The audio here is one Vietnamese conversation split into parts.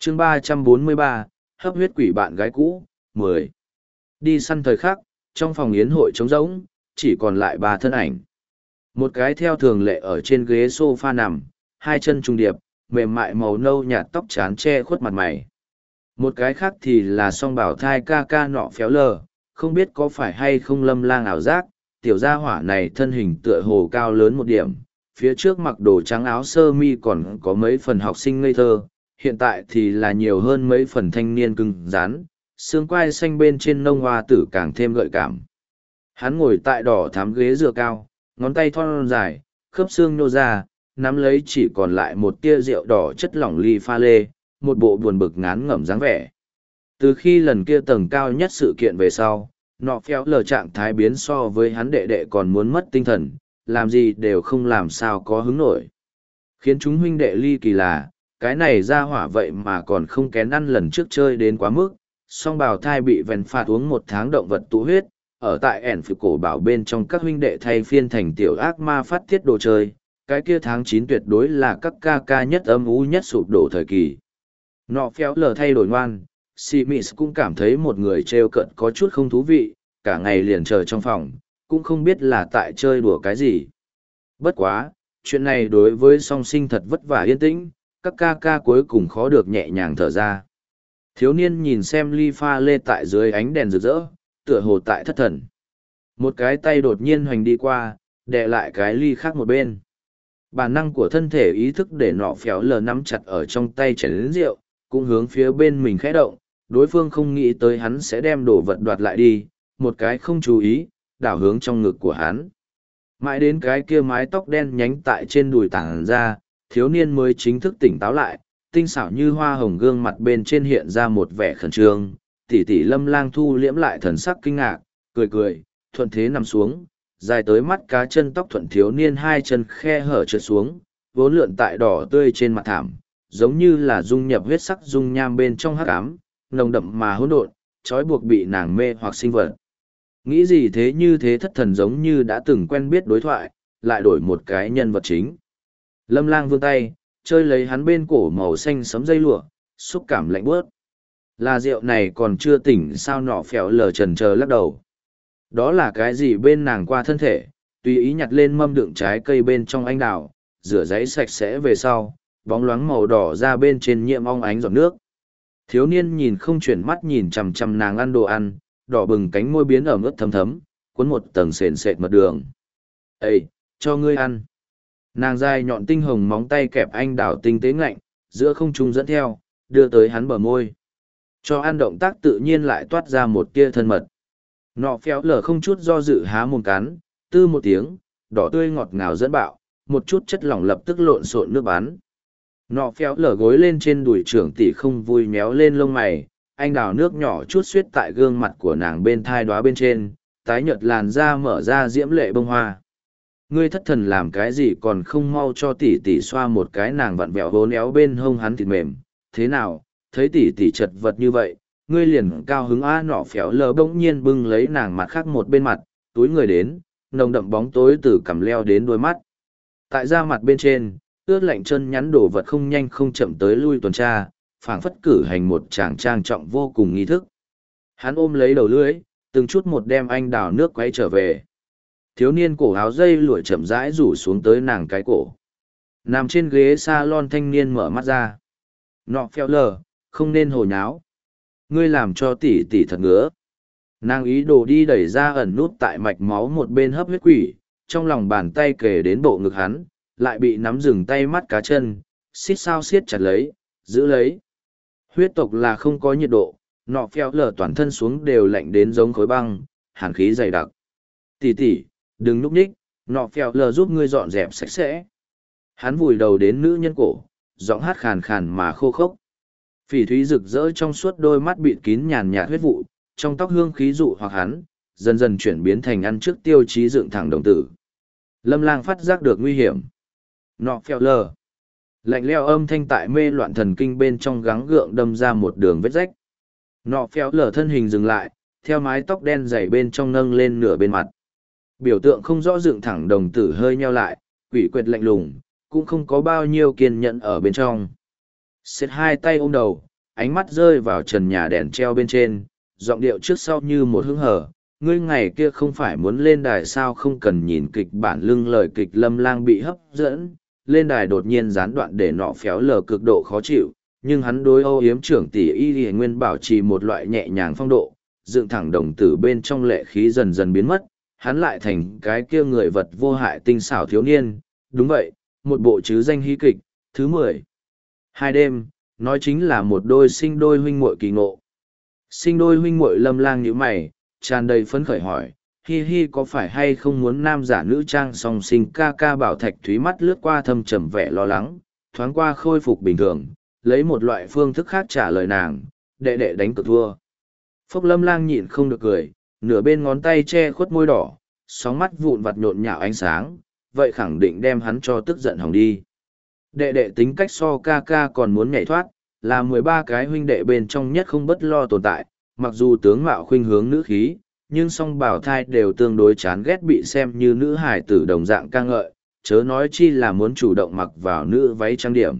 chương 343, hấp huyết quỷ bạn gái cũ, 10. Đi săn thời khắc, trong phòng yến hội trống rỗng, chỉ còn lại 3 thân ảnh. Một cái theo thường lệ ở trên ghế sofa nằm, hai chân trùng điệp, mềm mại màu nâu nhạt tóc trán che khuất mặt mày. Một cái khác thì là song bảo thai ca ca nọ phéo lờ, không biết có phải hay không lâm lang ảo giác, tiểu gia hỏa này thân hình tựa hồ cao lớn một điểm, phía trước mặc đồ trắng áo sơ mi còn có mấy phần học sinh ngây thơ, hiện tại thì là nhiều hơn mấy phần thanh niên cứng rắn, xương quai xanh bên trên nông hoa tử càng thêm gợi cảm. Hắn ngồi tại đỏ thám ghế dựa cao, ngón tay thon dài, khớp xương nhô ra, nắm lấy chỉ còn lại một tia rượu đỏ chất lỏng ly pha lê, một bộ buồn bực ngán ngẩm dáng vẻ. Từ khi lần kia tầng cao nhất sự kiện về sau, nọ phéo lờ trạng thái biến so với hắn đệ đệ còn muốn mất tinh thần, làm gì đều không làm sao có hứng nổi. Khiến chúng huynh đệ ly kỳ là, cái này ra hỏa vậy mà còn không kén ăn lần trước chơi đến quá mức, song bào thai bị vèn phạt uống 1 tháng động vật tụ huyết, ở tại ẻn phụ cổ bảo bên trong các huynh đệ thay phiên thành tiểu ác ma phát tiết đồ chơi, cái kia tháng 9 tuyệt đối là các ca ca nhất âm u nhất sụp đổ thời kỳ. Nọ phéo lờ thay đổi ngoan, Simis cũng cảm thấy một người trêu cợt có chút không thú vị, cả ngày liền chờ trong phòng, cũng không biết là tại chơi đùa cái gì. Bất quá, chuyện này đối với song sinh thật vất vả yên tĩnh, các ca ca cuối cùng khó được nhẹ nhàng thở ra. Thiếu niên nhìn xem ly pha lê tại dưới ánh đèn rực rỡ, tựa hồ tại thất thần. Một cái tay đột nhiên hoành đi qua, đè lại cái ly khác một bên. Bản năng của thân thể ý thức để nọ phéo lờ nắm chặt ở trong tay chén rượu, cũng hướng phía bên mình khẽ động, đối phương không nghĩ tới hắn sẽ đem đồ vật đoạt lại đi, một cái không chú ý, đảo hướng trong ngực của hắn. Mãi đến cái kia mái tóc đen nhánh tại trên đùi tảng ra, thiếu niên mới chính thức tỉnh táo lại, tinh xảo như hoa hồng gương mặt bên trên hiện ra một vẻ khẩn trương, tỷ tỷ Lâm Lang thu liễm lại thần sắc kinh ngạc, cười cười, thuận thế nằm xuống, dài tới mắt cá chân tóc thuận thiếu niên hai chân khe hở trượt xuống, vốn lượn tại đỏ tươi trên mặt thảm, giống như là dung nhập huyết sắc dung nham bên trong hắc ám, nồng đậm mà hỗn độn, trói buộc bị nàng mê hoặc sinh vật. Nghĩ gì thế như thế thất thần giống như đã từng quen biết đối thoại, lại đổi một cái nhân vật chính. Lâm Lang vươn tay, chơi lấy hắn bên cổ màu xanh sấm dây lụa, xúc cảm lạnh bớt. Là rượu này còn chưa tỉnh sao nọ phèo lờ trần chờ lắc đầu. Đó là cái gì bên nàng qua thân thể, tùy ý nhặt lên mâm đựng trái cây bên trong anh đào, rửa giấy sạch sẽ về sau, bóng loáng màu đỏ ra bên trên nhiễm ong ánh giọt nước. Thiếu niên nhìn không chuyển mắt nhìn chằm chằm nàng ăn đồ ăn, đỏ bừng cánh môi biến ẩm ướt thấm thấm, cuốn một tầng sền sệt mật đường. Ê, cho ngươi ăn. Nàng dài nhọn tinh hồng móng tay kẹp anh đào tinh tế ngạnh, giữa không trung dẫn theo, đưa tới hắn bờ môi. Cho ăn động tác tự nhiên lại toát ra một tia thân mật. Nọ phéo lờ không chút do dự há mồm cắn, tư một tiếng, đỏ tươi ngọt ngào dẫn bạo, một chút chất lỏng lập tức lộn xộn nước bắn. Nọ phéo lở gối lên trên đùi trưởng tỷ không vui méo lên lông mày, anh đào nước nhỏ chút suýt tại gương mặt của nàng bên thai đoá bên trên, tái nhợt làn da mở ra diễm lệ bông hoa. Ngươi thất thần làm cái gì còn không mau cho tỷ tỷ xoa một cái, nàng vặn vẹo vốn éo bên hông hắn thịt mềm, thế nào, thấy tỷ tỷ chật vật như vậy, ngươi liền cao hứng a. Nọ phéo lở bỗng nhiên bưng lấy nàng mặt khác một bên mặt, túi người đến, nồng đậm bóng tối từ cằm leo đến đôi mắt. Tại da mặt bên trên, ướt lạnh chân nhắn đổ vật không nhanh không chậm tới lui tuần tra, phảng phất cử hành một tràng trang trọng vô cùng nghi thức. Hắn ôm lấy đầu lưỡi, từng chút một đem anh đào nước quay trở về. Thiếu niên cổ áo dây lụa chậm rãi rủ xuống tới nàng cái cổ. Nằm trên ghế salon thanh niên mở mắt ra. Nọ phèo lờ, không nên hồ nháo. Ngươi làm cho tỷ tỷ thật ngứa. Nàng ý đồ đi đẩy ra ẩn nút tại mạch máu một bên hấp huyết quỷ, trong lòng bàn tay kề đến bộ ngực hắn, lại bị nắm dừng tay mắt cá chân, xít sao siết chặt lấy, giữ lấy. Huyết tộc là không có nhiệt độ, nọ phèo lở toàn thân xuống đều lạnh đến giống khối băng, hàn khí dày đặc. Tỷ tỷ, đừng núp ních, nọ phèo lở giúp ngươi dọn dẹp sạch sẽ. Hắn vùi đầu đến nữ nhân cổ, giọng hát khàn khàn mà khô khốc. Phỉ thúy rực rỡ trong suốt đôi mắt bịt kín nhàn nhạt huyết vụ, trong tóc hương khí dụ hoặc hắn, dần dần chuyển biến thành ăn trước tiêu chí dựng thẳng đồng tử. Lâm Lang phát giác được nguy hiểm. Nọ phèo lờ. Lạnh leo âm thanh tại mê loạn thần kinh bên trong gắng gượng đâm ra một đường vết rách. Nọ phèo lờ thân hình dừng lại, theo mái tóc đen dày bên trong nâng lên nửa bên mặt. Biểu tượng không rõ dựng thẳng đồng tử hơi nheo lại, quỷ quyệt lạnh lùng, cũng không có bao nhiêu kiên nhẫn ở bên trong. Xếp hai tay ôm đầu, ánh mắt rơi vào trần nhà đèn treo bên trên, giọng điệu trước sau như một hứng hở. Ngươi ngày kia không phải muốn lên đài sao, không cần nhìn kịch bản lưng lời kịch. Lâm Lang bị hấp dẫn, lên đài đột nhiên gián đoạn để nọ phéo lờ cực độ khó chịu, nhưng hắn đối âu yếm trưởng tỷ y nguyên bảo trì một loại nhẹ nhàng phong độ, dựng thẳng đồng tử bên trong lệ khí dần dần biến mất, hắn lại thành cái kia người vật vô hại tinh xảo thiếu niên. Đúng vậy, một bộ chứ danh hí kịch, thứ 10. Hai đêm, nói chính là một đôi sinh đôi huynh muội kỳ ngộ. Sinh đôi huynh muội. Lâm Lang nhíu mày, tràn đầy phấn khởi hỏi, hi hi có phải hay không muốn nam giả nữ trang song sinh? Ca ca Bảo Thạch Thúy mắt lướt qua thâm trầm vẻ lo lắng, thoáng qua khôi phục bình thường, lấy một loại phương thức khác trả lời nàng, đệ đệ đánh cược thua. Phốc. Lâm Lang nhịn không được cười, nửa bên ngón tay che khuất môi đỏ, sóng mắt vụn vặt nhộn nhạo ánh sáng, vậy khẳng định đem hắn cho tức giận hỏng đi. Đệ đệ tính cách so ca ca còn muốn nhảy thoát, là 13 cái huynh đệ bên trong nhất không bất lo tồn tại, mặc dù tướng mạo khuynh hướng nữ khí, nhưng song bảo thai đều tương đối chán ghét bị xem như nữ hài tử đồng dạng ca ngợi, chớ nói chi là muốn chủ động mặc vào nữ váy trang điểm.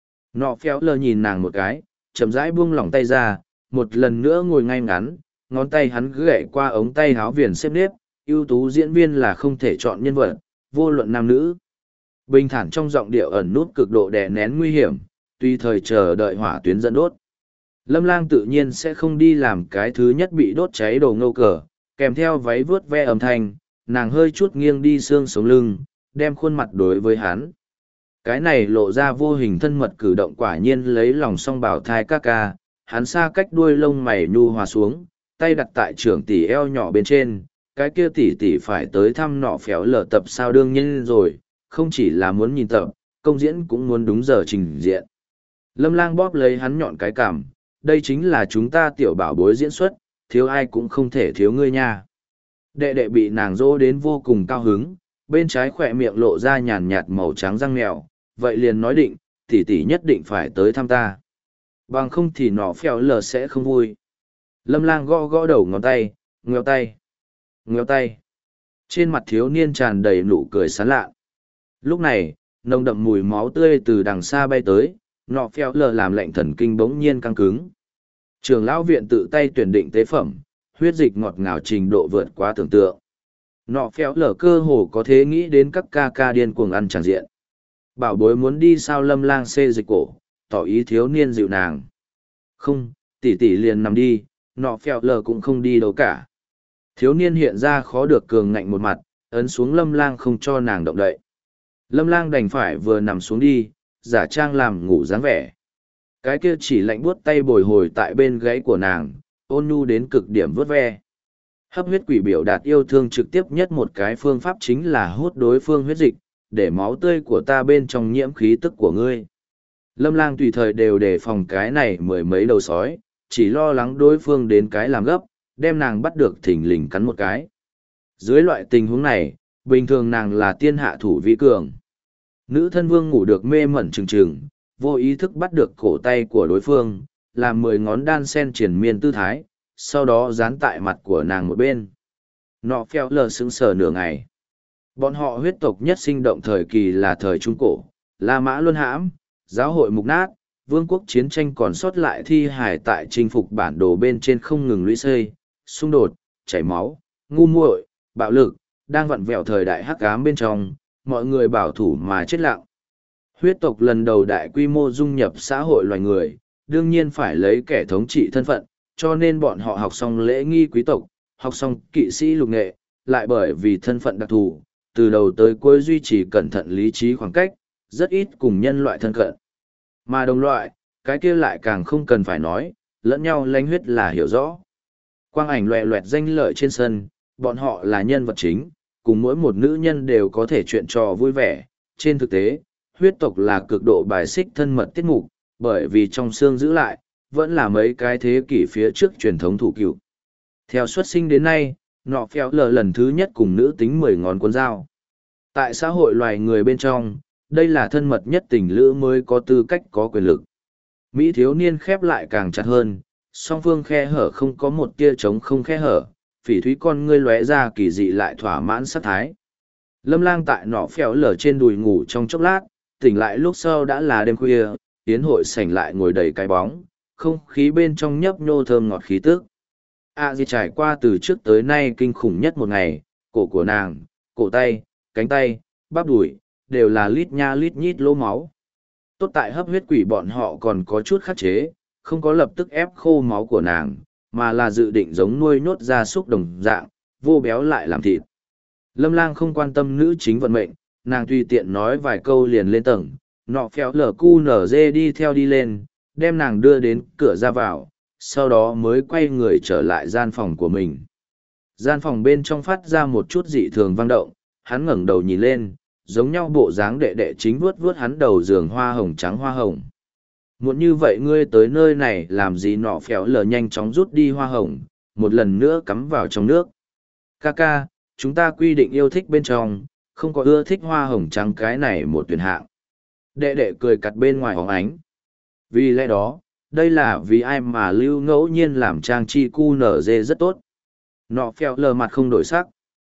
Nọ phéo lờ nhìn nàng một cái, chậm rãi buông lỏng tay ra, một lần nữa ngồi ngay ngắn, ngón tay hắn gậy qua ống tay háo viền xếp nếp, ưu tú diễn viên là không thể chọn nhân vật, vô luận nam nữ. Bình thản trong giọng điệu ẩn nút cực độ đè nén nguy hiểm, tùy thời chờ đợi hỏa tuyến dẫn đốt. Lâm Lang tự nhiên sẽ không đi làm cái thứ nhất bị đốt cháy đồ ngâu cờ, kèm theo váy vướt ve âm thanh, nàng hơi chút nghiêng đi xương sống lưng, đem khuôn mặt đối với hắn. Cái này lộ ra vô hình thân mật cử động quả nhiên lấy lòng song bảo thai ca ca, hắn xa cách đuôi lông mày nhu hòa xuống, tay đặt tại trưởng tỷ eo nhỏ bên trên, cái kia tỷ tỷ phải tới thăm nọ phéo lờ tập sao, đương nhiên rồi, không chỉ là muốn nhìn tập, công diễn cũng muốn đúng giờ trình diện. Lâm Lang bóp lấy hắn nhọn cái cằm, đây chính là chúng ta tiểu bảo bối diễn xuất, thiếu ai cũng không thể thiếu ngươi nha. Đệ đệ bị nàng dỗ đến vô cùng cao hứng, bên trái khỏe miệng lộ ra nhàn nhạt màu trắng răng mèo, vậy liền nói định, tỷ tỷ nhất định phải tới thăm ta. Bằng không thì nọ phèo lờ sẽ không vui. Lâm Lang gõ gõ đầu ngón tay, ngoéo tay, ngoéo tay. Trên mặt thiếu niên tràn đầy nụ cười sán lạ. Lúc này, nồng đậm mùi máu tươi từ đằng xa bay tới, nọ phèo lờ làm lệnh thần kinh bỗng nhiên căng cứng. Trường lão viện tự tay tuyển định tế phẩm, huyết dịch ngọt ngào trình độ vượt quá tưởng tượng. Nọ phèo lờ cơ hồ có thể nghĩ đến các ca ca điên cuồng ăn tràng diện. Bảo bối muốn đi sao? Lâm Lang xê dịch cổ, tỏ ý thiếu niên dịu nàng. Không, tỷ tỷ liền nằm đi, nọ phèo lờ cũng không đi đâu cả. Thiếu niên hiện ra khó được cường ngạnh một mặt, ấn xuống Lâm Lang không cho nàng động đậy. Lâm Lang đành phải vừa nằm xuống đi, giả trang làm ngủ dáng vẻ. Cái kia chỉ lạnh buốt tay bồi hồi tại bên gáy của nàng, ôn nhu đến cực điểm vớt ve. Hấp huyết quỷ biểu đạt yêu thương trực tiếp nhất một cái phương pháp chính là hút đối phương huyết dịch, để máu tươi của ta bên trong nhiễm khí tức của ngươi. Lâm Lang tùy thời đều đề phòng cái này mười mấy đầu sói, chỉ lo lắng đối phương đến cái làm gấp, đem nàng bắt được thình lình cắn một cái. Dưới loại tình huống này, bình thường nàng là tiên hạ thủ vi cường. Nữ thân vương ngủ được mê mẩn trừng trừng, vô ý thức bắt được cổ tay của đối phương, làm 10 ngón đan sen triển miên tư thái, sau đó dán tại mặt của nàng một bên. Nọ phèo lờ sững sờ nửa ngày. Bọn họ huyết tộc nhất sinh động thời kỳ là thời Trung Cổ, La Mã luân hãm, giáo hội mục nát, vương quốc chiến tranh còn sót lại thi hài tại chinh phục bản đồ bên trên không ngừng lũy xây, xung đột, chảy máu, ngu muội, bạo lực, đang vặn vẹo thời đại hắc ám bên trong, mọi người bảo thủ mà chết lặng. Huyết tộc lần đầu đại quy mô dung nhập xã hội loài người, đương nhiên phải lấy kẻ thống trị thân phận, cho nên bọn họ học xong lễ nghi quý tộc, học xong kỵ sĩ lục nghệ, lại bởi vì thân phận đặc thù, từ đầu tới cuối duy trì cẩn thận lý trí khoảng cách, rất ít cùng nhân loại thân cận. Mà đồng loại, cái kia lại càng không cần phải nói, lẫn nhau lánh huyết là hiểu rõ. Quang ảnh loẹ loẹt danh lợi trên sân, bọn họ là nhân vật chính, cùng mỗi một nữ nhân đều có thể chuyện trò vui vẻ. Trên thực tế, huyết tộc là cực độ bài xích thân mật tiết mục, bởi vì trong xương giữ lại, vẫn là mấy cái thế kỷ phía trước truyền thống thủ cựu. Theo xuất sinh đến nay, nọ phèo lờ lần thứ nhất cùng nữ tính 10 ngón cuốn dao. Tại xã hội loài người bên trong, đây là thân mật nhất tình lữ mới có tư cách có quyền lực. Mỹ thiếu niên khép lại càng chặt hơn, song phương khe hở không có một tia trống không khe hở, phỉ thúy con ngươi lóe ra kỳ dị lại thỏa mãn sát thái. Lâm Lang tại nọ phèo lở trên đùi ngủ trong chốc lát, tỉnh lại lúc sau đã là đêm khuya, tiến hội sảnh lại ngồi đầy cái bóng, không khí bên trong nhấp nhô thơm ngọt khí tức. Di trải qua từ trước tới nay kinh khủng nhất một ngày, cổ của nàng, cổ tay, cánh tay, bắp đùi, đều là lít nha lít nhít lỗ máu. Tốt tại hấp huyết quỷ bọn họ còn có chút khắc chế, không có lập tức ép khô máu của nàng, mà là dự định giống nuôi nhốt gia súc đồng dạng, vô béo lại làm thịt. Lâm Lang không quan tâm nữ chính vận mệnh, nàng tùy tiện nói vài câu liền lên tầng, nọ phéo lở cu nở dê đi theo đi lên, đem nàng đưa đến cửa ra vào, sau đó mới quay người trở lại gian phòng của mình. Gian phòng bên trong phát ra một chút dị thường vang động, hắn ngẩng đầu nhìn lên, giống nhau bộ dáng đệ đệ chính vuốt vuốt hắn đầu giường hoa hồng trắng hoa hồng. Muốn như vậy ngươi tới nơi này làm gì, nọ phéo lở nhanh chóng rút đi hoa hồng, một lần nữa cắm vào trong nước. Ca, chúng ta quy định yêu thích bên trong, không có ưa thích hoa hồng trắng cái này một tuyển hạng. Đệ đệ cười cặt bên ngoài hóng ánh. Vì lẽ đó, đây là vì ai mà lưu ngẫu nhiên làm trang chi cu nở dê rất tốt. Nọ phèo lờ mặt không đổi sắc.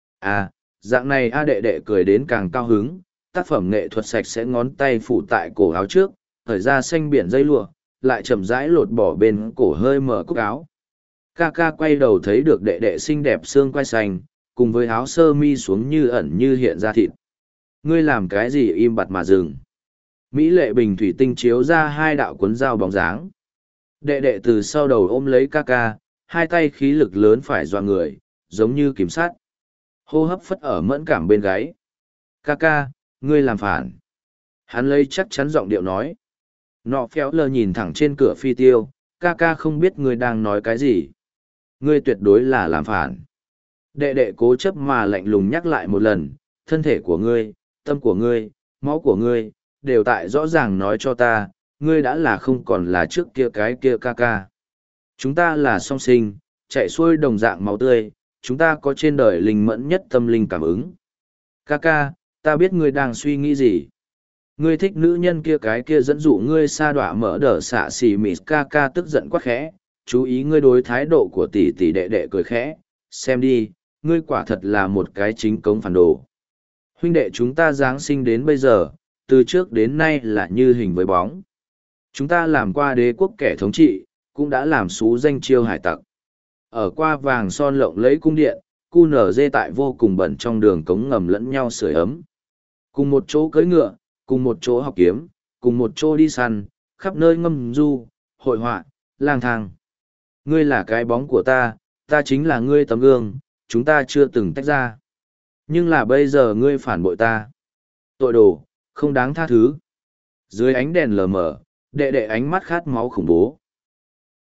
Dạng này đệ đệ cười đến càng cao hứng, tác phẩm nghệ thuật sạch sẽ ngón tay phủ tại cổ áo trước, thời ra xanh biển dây lụa, lại chậm rãi lột bỏ bên cổ hơi mở cúc áo. Ca quay đầu thấy được đệ đệ xinh đẹp xương quai xanh, cùng với áo sơ mi xuống như ẩn như hiện ra thịt. Ngươi làm cái gì im bặt mà dừng? Mỹ lệ bình thủy tinh chiếu ra hai đạo cuốn dao bóng dáng. Đệ đệ từ sau đầu ôm lấy ca, hai tay khí lực lớn phải dọa người, giống như kiểm sát. Hô hấp phất ở mẫn cảm bên gáy. Ca, ngươi làm phản. Hắn lấy chắc chắn giọng điệu nói. Nọ phéo lờ nhìn thẳng trên cửa phi tiêu, ca không biết ngươi đang nói cái gì. Ngươi tuyệt đối là làm phản. Đệ đệ cố chấp mà lạnh lùng nhắc lại một lần, thân thể của ngươi, tâm của ngươi, máu của ngươi, đều tại rõ ràng nói cho ta, ngươi đã là không còn là trước kia cái kia ca. Chúng ta là song sinh, chạy xuôi đồng dạng máu tươi, chúng ta có trên đời linh mẫn nhất tâm linh cảm ứng. Ca, ta biết ngươi đang suy nghĩ gì. Ngươi thích nữ nhân kia cái kia dẫn dụ ngươi sa đọa mở đờ xạ xì mịt, ca tức giận quá khẽ, chú ý ngươi đối thái độ của tỷ tỷ đệ đệ cười khẽ, xem đi, ngươi quả thật là một cái chính cống phản đồ. Huynh đệ chúng ta giáng sinh đến bây giờ, từ trước đến nay là như hình với bóng. Chúng ta làm qua đế quốc kẻ thống trị, cũng đã làm xú danh chiêu hải tặc. Ở qua vàng son lộng lẫy cung điện, cu nở dê tại vô cùng bẩn trong đường cống ngầm lẫn nhau sưởi ấm. Cùng một chỗ cưỡi ngựa, cùng một chỗ học kiếm, cùng một chỗ đi săn, khắp nơi ngâm du, hội họa, lang thang. Ngươi là cái bóng của ta chính là ngươi tấm gương, chúng ta chưa từng tách ra. Nhưng là bây giờ ngươi phản bội ta. Tội đồ, không đáng tha thứ. Dưới ánh đèn lờ mờ, đệ đệ ánh mắt khát máu khủng bố.